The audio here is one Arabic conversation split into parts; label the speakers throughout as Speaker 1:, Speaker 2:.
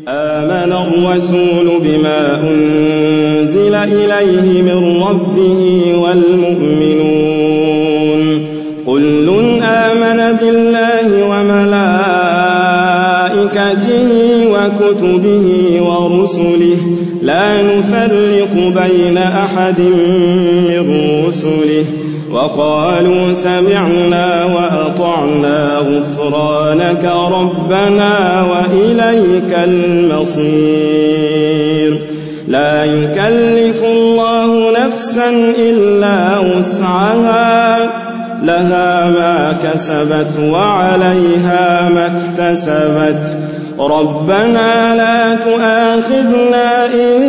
Speaker 1: آمن الرسول بما أنزل إليه من ربه والمؤمنون كل آمن بالله وملائكته وكتبه ورسله لا نفرق بين أحد من رسله وقالوا سمعنا وأطعنا غفرانك ربنا وإليك المصير لا يكلف الله نفسا إلا وسعها لها ما كسبت وعليها ما اكتسبت ربنا لا تؤاخذنا إن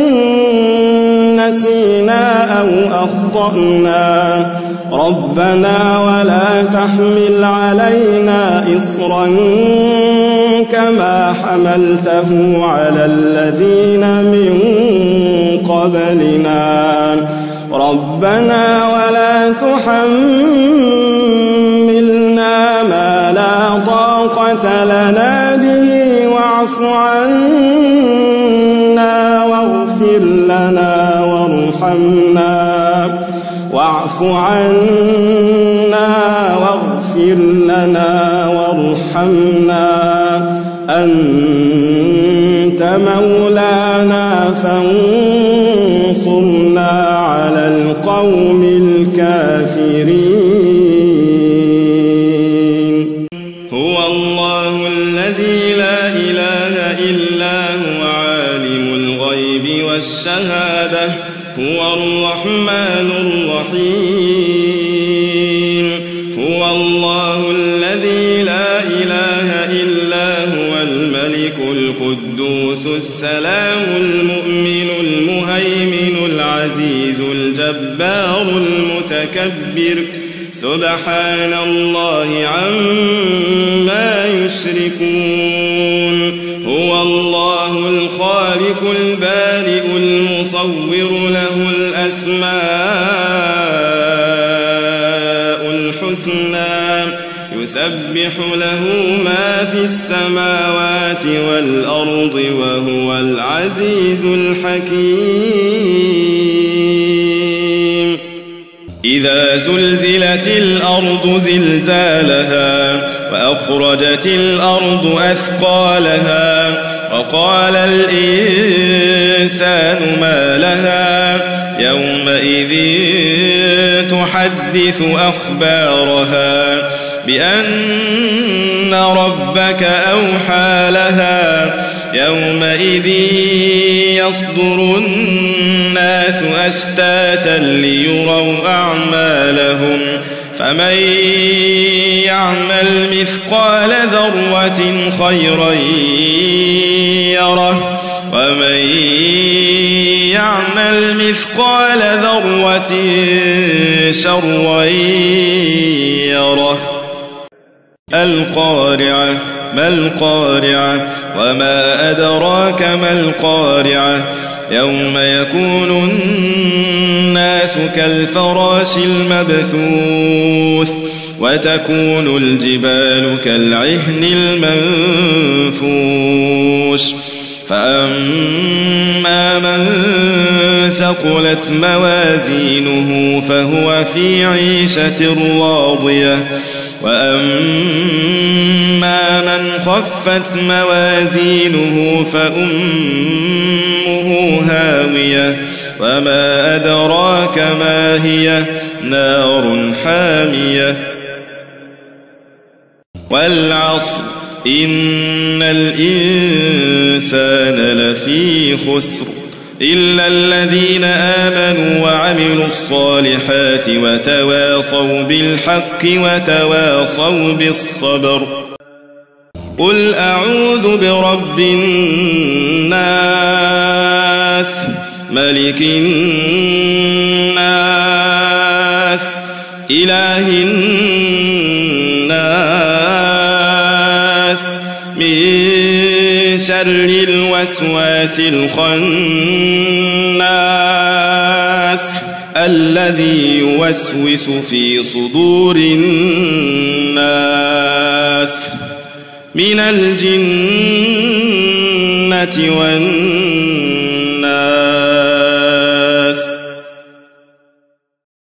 Speaker 1: نسينا أو أخطأنا ربنا ولا تحمل علينا إصرا كما حملته على الذين من قبلنا ربنا ولا تحملنا ما لا طاقة لنا به واعف عنا واغفر لنا وارحمنا أنت مولانا فانصرنا على القوم الكافرين هو الله الذي لا إله إلا هو عالم الغيب والشهادة هو الرحمن الرحيم هو الله الذي لا إله إلا هو الملك القدوس السلام المؤمن المهيمن العزيز الجبار المتكبر سبحان الله عما يشركون هو الله الخالق البارئ المصور له الأسماء الحسنى يسبح له ما في السماوات والأرض وهو العزيز الحكيم إذا زلزلت الأرض زلزالها وأخرجت الأرض أثقالها وقال الإنسان ما لها يومئذ تحدث أخبارها بأن ربك أوحى لها يومئذ يصدر الناس أشتاتا ليروا أعمالهم فمن يعمل مثقال ذرة خيرا يره ومن يعمل مثقال ذرة شرا يره القارعة ما القارعة وما أدراك ما القارعة يوم يكون الناس كالفراش المبثوث وتكون الجبال كالعهن المنفوش فأما من ثقلت موازينه فهو في عيشة راضية وأما من خفت موازينه فأمه هاوية وما أدراك ما هي نار حامية والعصر إن الإنسان لفي خسر إلا الذين آمنوا وعملوا الصالحات وتواصوا بالحق وتواصوا بالصبر قل أعوذ برب الناس ملك الناس إله الناس من شر الوسواس الخناس الذي يوسوس في صدور الناس من الجنة الجنة والنار.